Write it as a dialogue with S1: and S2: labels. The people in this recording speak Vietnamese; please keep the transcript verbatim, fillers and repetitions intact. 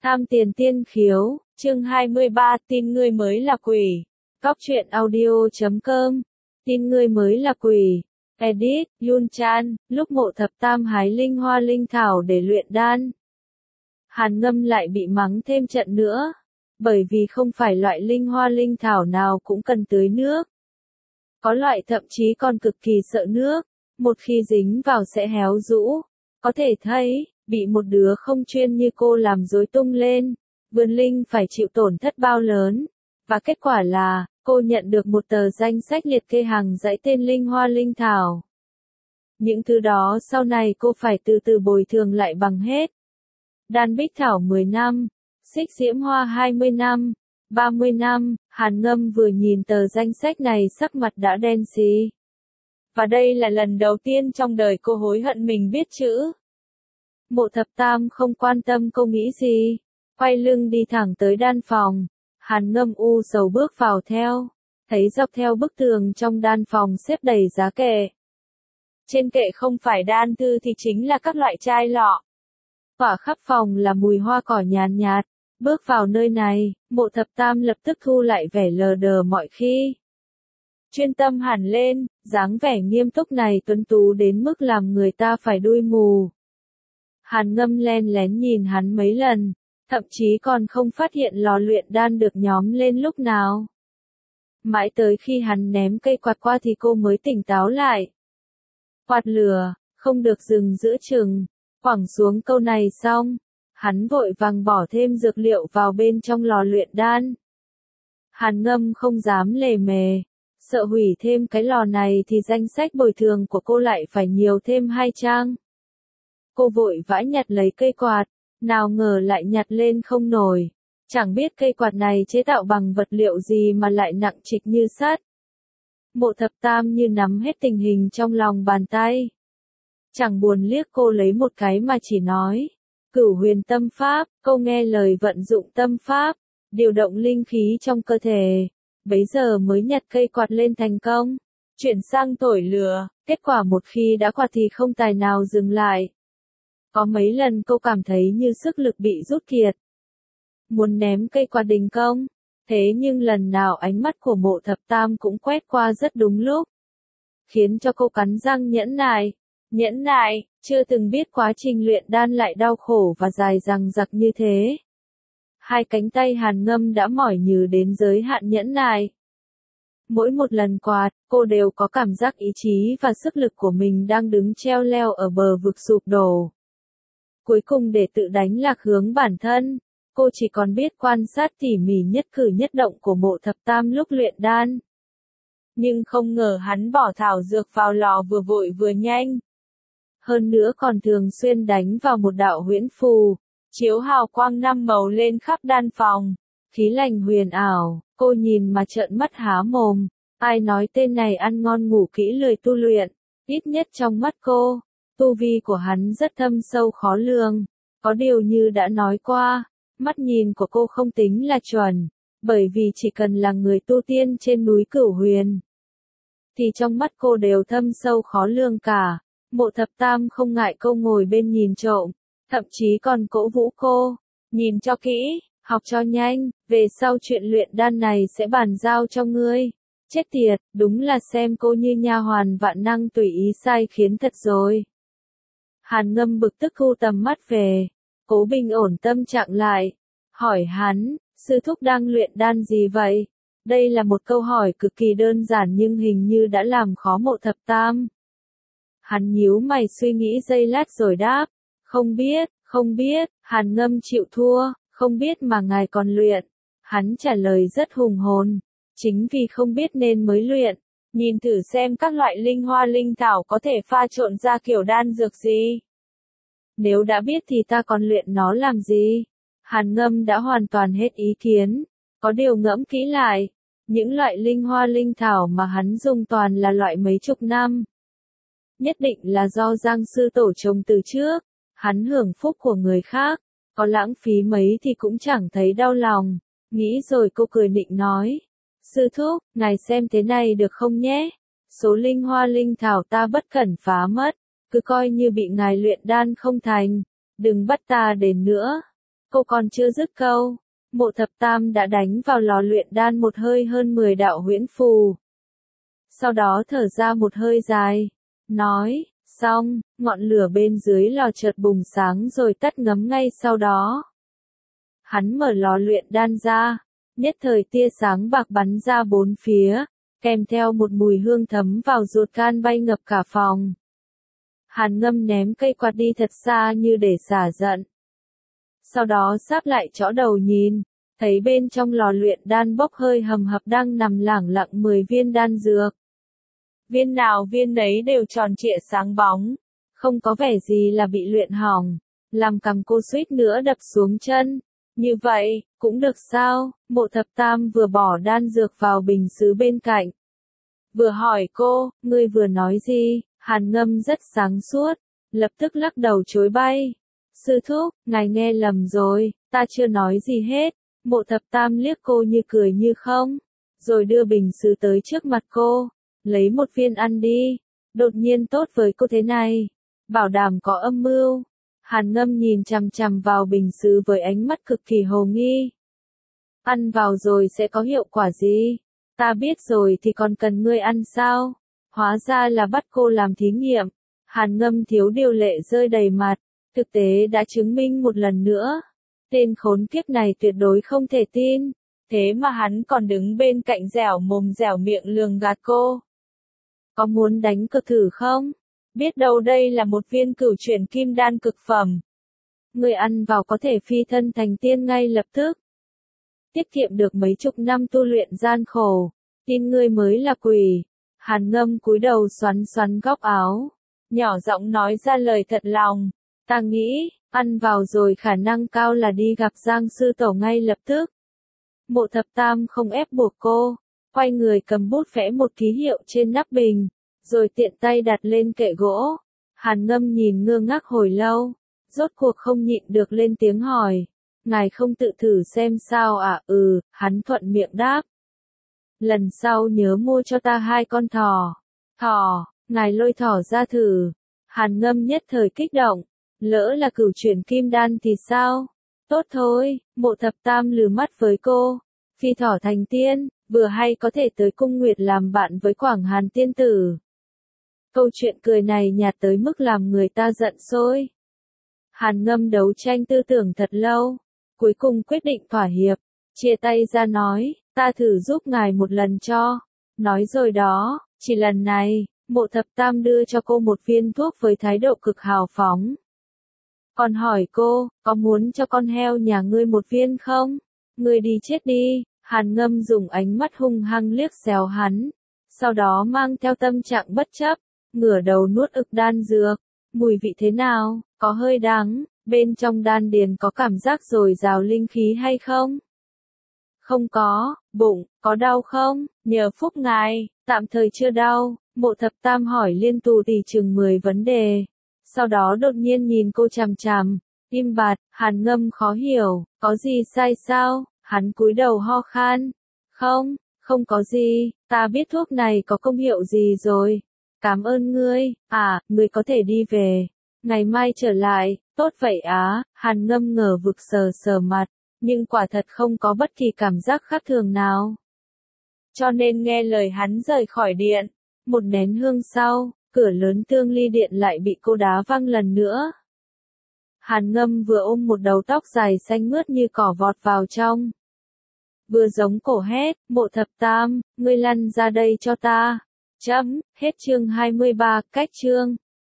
S1: Tham tiền tiên khiếu, chương hai mươi ba, tin ngươi mới là quỷ. Cóc truyện audio chấm com. Tin ngươi mới là quỷ. Edit, Yun Chan, lúc Mộ Thập Tam hái linh hoa linh thảo để luyện đan. Hàn Ngâm lại bị mắng thêm trận nữa. Bởi vì không phải loại linh hoa linh thảo nào cũng cần tưới nước. Có loại thậm chí còn cực kỳ sợ nước. Một khi dính vào sẽ héo rũ. Có thể thấy, bị một đứa không chuyên như cô làm rối tung lên, vườn linh phải chịu tổn thất bao lớn. Và kết quả là, cô nhận được một tờ danh sách liệt kê hàng dãy tên linh hoa linh thảo. Những thứ đó sau này cô phải từ từ bồi thường lại bằng hết. Đan bích thảo mười năm, xích diễm hoa hai mươi năm, ba mươi năm, Hàn Ngâm vừa nhìn tờ danh sách này sắc mặt đã đen xì. Và đây là lần đầu tiên trong đời cô hối hận mình biết chữ. Mộ Thập Tam không quan tâm cô nghĩ gì, quay lưng đi thẳng tới đan phòng. Hàn Ngâm u sầu bước vào theo, thấy dọc theo bức tường trong đan phòng xếp đầy giá kệ. Trên kệ không phải đan thư thì chính là các loại chai lọ. Tỏa khắp phòng là mùi hoa cỏ nhàn nhạt, nhạt. Bước vào nơi này, Mộ Thập Tam lập tức thu lại vẻ lờ đờ mọi khi. Chuyên tâm hẳn lên, dáng vẻ nghiêm túc này tuấn tú đến mức làm người ta phải đuôi mù. Hàn Ngâm len lén nhìn hắn mấy lần, thậm chí còn không phát hiện lò luyện đan được nhóm lên lúc nào. Mãi tới khi hắn ném cây quạt qua thì cô mới tỉnh táo lại. Quạt lửa, không được dừng giữa chừng, quẳng xuống câu này xong, hắn vội vàng bỏ thêm dược liệu vào bên trong lò luyện đan. Hàn Ngâm không dám lề mề, sợ hủy thêm cái lò này thì danh sách bồi thường của cô lại phải nhiều thêm hai trang. Cô vội vã nhặt lấy cây quạt, nào ngờ lại nhặt lên không nổi. Chẳng biết cây quạt này chế tạo bằng vật liệu gì mà lại nặng trịch như sắt. Mộ Thập Tam như nắm hết tình hình trong lòng bàn tay. Chẳng buồn liếc cô lấy một cái mà chỉ nói. Cửu huyền tâm pháp, câu nghe lời vận dụng tâm pháp, điều động linh khí trong cơ thể. Bấy giờ mới nhặt cây quạt lên thành công. Chuyển sang thổi lửa, kết quả một khi đã quạt thì không tài nào dừng lại. Có mấy lần cô cảm thấy như sức lực bị rút kiệt. Muốn ném cây quạt đình công, thế nhưng lần nào ánh mắt của Mộ Thập Tam cũng quét qua rất đúng lúc. Khiến cho cô cắn răng nhẫn nại. Nhẫn nại, chưa từng biết quá trình luyện đan lại đau khổ và dài dằng dặc như thế. Hai cánh tay Hàn Ngâm đã mỏi nhừ đến giới hạn nhẫn nại. Mỗi một lần quạt, cô đều có cảm giác ý chí và sức lực của mình đang đứng treo leo ở bờ vực sụp đổ. Cuối cùng để tự đánh lạc hướng bản thân, cô chỉ còn biết quan sát tỉ mỉ nhất cử nhất động của Mộ Thập Tam lúc luyện đan. Nhưng không ngờ hắn bỏ thảo dược vào lò vừa vội vừa nhanh. Hơn nữa còn thường xuyên đánh vào một đạo huyễn phù, chiếu hào quang năm màu lên khắp đan phòng. Khí lành huyền ảo, cô nhìn mà trợn mắt há mồm. Ai nói tên này ăn ngon ngủ kỹ lười tu luyện, ít nhất trong mắt cô. Tu vi của hắn rất thâm sâu khó lường, có điều như đã nói qua, mắt nhìn của cô không tính là chuẩn, bởi vì chỉ cần là người tu tiên trên núi Cửu Huyền, thì trong mắt cô đều thâm sâu khó lường cả. Mộ Thập Tam không ngại cô ngồi bên nhìn trộm, thậm chí còn cổ vũ cô, nhìn cho kỹ, học cho nhanh, về sau chuyện luyện đan này sẽ bàn giao cho ngươi. Chết tiệt, đúng là xem cô như nha hoàn vạn năng tùy ý sai khiến thật rồi. Hàn Ngâm bực tức thu tầm mắt về, cố bình ổn tâm trạng lại, hỏi hắn, sư thúc đang luyện đan gì vậy? Đây là một câu hỏi cực kỳ đơn giản nhưng hình như đã làm khó Mộ Thập Tam. Hắn nhíu mày suy nghĩ giây lát rồi đáp, không biết, không biết. Hàn Ngâm chịu thua, không biết mà ngài còn luyện. Hắn trả lời rất hùng hồn, chính vì không biết nên mới luyện. Nhìn thử xem các loại linh hoa linh thảo có thể pha trộn ra kiểu đan dược gì. Nếu đã biết thì ta còn luyện nó làm gì? Hàn Ngâm đã hoàn toàn hết ý kiến. Có điều ngẫm kỹ lại, những loại linh hoa linh thảo mà hắn dùng toàn là loại mấy chục năm. Nhất định là do Giang sư tổ trồng từ trước. Hắn hưởng phúc của người khác, có lãng phí mấy thì cũng chẳng thấy đau lòng. Nghĩ rồi cô cười nịnh nói. Sư thúc, ngài xem thế này được không nhé? Số linh hoa linh thảo ta bất cẩn phá mất, cứ coi như bị ngài luyện đan không thành, đừng bắt ta đến nữa. Cô còn chưa dứt câu, Mộ Thập Tam đã đánh vào lò luyện đan một hơi hơn mười đạo huyễn phù. Sau đó thở ra một hơi dài, nói, xong, ngọn lửa bên dưới lò chợt bùng sáng rồi tắt ngấm ngay sau đó. Hắn mở lò luyện đan ra, nhất thời tia sáng bạc bắn ra bốn phía, kèm theo một mùi hương thấm vào ruột gan bay ngập cả phòng. Hàn Ngâm ném cây quạt đi thật xa như để xả giận. Sau đó sáp lại chõ đầu nhìn, thấy bên trong lò luyện đan bốc hơi hầm hập đang nằm lẳng lặng mười viên đan dược. Viên nào viên nấy đều tròn trịa sáng bóng, không có vẻ gì là bị luyện hỏng, làm cằm cô suýt nữa đập xuống chân. Như vậy, cũng được sao? Mộ Thập Tam vừa bỏ đan dược vào bình sứ bên cạnh. Vừa hỏi cô, ngươi vừa nói gì? Hàn Ngâm rất sáng suốt, lập tức lắc đầu chối bay. Sư thúc, ngài nghe lầm rồi, ta chưa nói gì hết. Mộ Thập Tam liếc cô như cười như không, rồi đưa bình sứ tới trước mặt cô. Lấy một viên ăn đi, đột nhiên tốt với cô thế này, bảo đảm có âm mưu. Hàn Ngâm nhìn chằm chằm vào bình sứ với ánh mắt cực kỳ hồ nghi. Ăn vào rồi sẽ có hiệu quả gì? Ta biết rồi thì còn cần ngươi ăn sao? Hóa ra là bắt cô làm thí nghiệm. Hàn Ngâm thiếu điều lệ rơi đầy mặt, thực tế đã chứng minh một lần nữa. Tên khốn kiếp này tuyệt đối không thể tin, thế mà hắn còn đứng bên cạnh dẻo mồm dẻo miệng lường gạt cô. Có muốn đánh cược thử không? Biết đâu đây là một viên cửu chuyển kim đan cực phẩm. Người ăn vào có thể phi thân thành tiên ngay lập tức. Tiết kiệm được mấy chục năm tu luyện gian khổ. Tin ngươi mới là quỷ. Hàn Ngâm cúi đầu xoắn xoắn góc áo, nhỏ giọng nói ra lời thật lòng. Ta nghĩ, ăn vào rồi khả năng cao là đi gặp Giang sư tổ ngay lập tức. Mộ Thập Tam không ép buộc cô, quay người cầm bút vẽ một ký hiệu trên nắp bình, rồi tiện tay đặt lên kệ gỗ. Hàn Ngâm nhìn ngơ ngác hồi lâu, rốt cuộc không nhịn được lên tiếng hỏi, ngài không tự thử xem sao à? Ừ, hắn thuận miệng đáp. Lần sau nhớ mua cho ta hai con thỏ. Thỏ, ngài lôi thỏ ra thử. Hàn Ngâm nhất thời kích động, lỡ là cửu chuyển kim đan thì sao? Tốt thôi, Mộ Thập Tam lừ mắt với cô, phi thỏ thành tiên, vừa hay có thể tới cung nguyệt làm bạn với Quảng Hàn tiên tử. Câu chuyện cười này nhạt tới mức làm người ta giận sôi. Hàn Ngâm đấu tranh tư tưởng thật lâu, cuối cùng quyết định thỏa hiệp, chia tay ra nói, ta thử giúp ngài một lần cho. Nói rồi đó, chỉ lần này, Mộ Thập Tam đưa cho cô một viên thuốc với thái độ cực hào phóng. Còn hỏi cô, có muốn cho con heo nhà ngươi một viên không? Ngươi đi chết đi. Hàn Ngâm dùng ánh mắt hung hăng liếc xéo hắn, sau đó mang theo tâm trạng bất chấp, ngửa đầu nuốt ực đan dược. Mùi vị thế nào? Có hơi đắng, bên trong đan điền có cảm giác dồi dào linh khí hay không? Không có. Bụng, có đau không? Nhờ phúc ngài, tạm thời chưa đau. Mộ Thập Tam hỏi liên tù tỉ chừng mười vấn đề, sau đó đột nhiên nhìn cô chằm chằm, im bặt. Hàn Ngâm khó hiểu, có gì sai sao? Hắn cúi đầu ho khan. Không, không có gì, ta biết thuốc này có công hiệu gì rồi. Cảm ơn ngươi. À, ngươi có thể đi về. Ngày mai trở lại. Tốt vậy á. Hàn Ngâm ngờ vực sờ sờ mặt, nhưng quả thật không có bất kỳ cảm giác khác thường nào. Cho nên nghe lời hắn rời khỏi điện. Một nén hương sau, cửa lớn tương ly điện lại bị cô đá văng lần nữa. Hàn Ngâm vừa ôm một đầu tóc dài xanh mướt như cỏ vọt vào trong, vừa giống cổ hét, Mộ Thập Tam, ngươi lăn ra đây cho ta. Chấm, hết chương hai mươi ba, cách chương.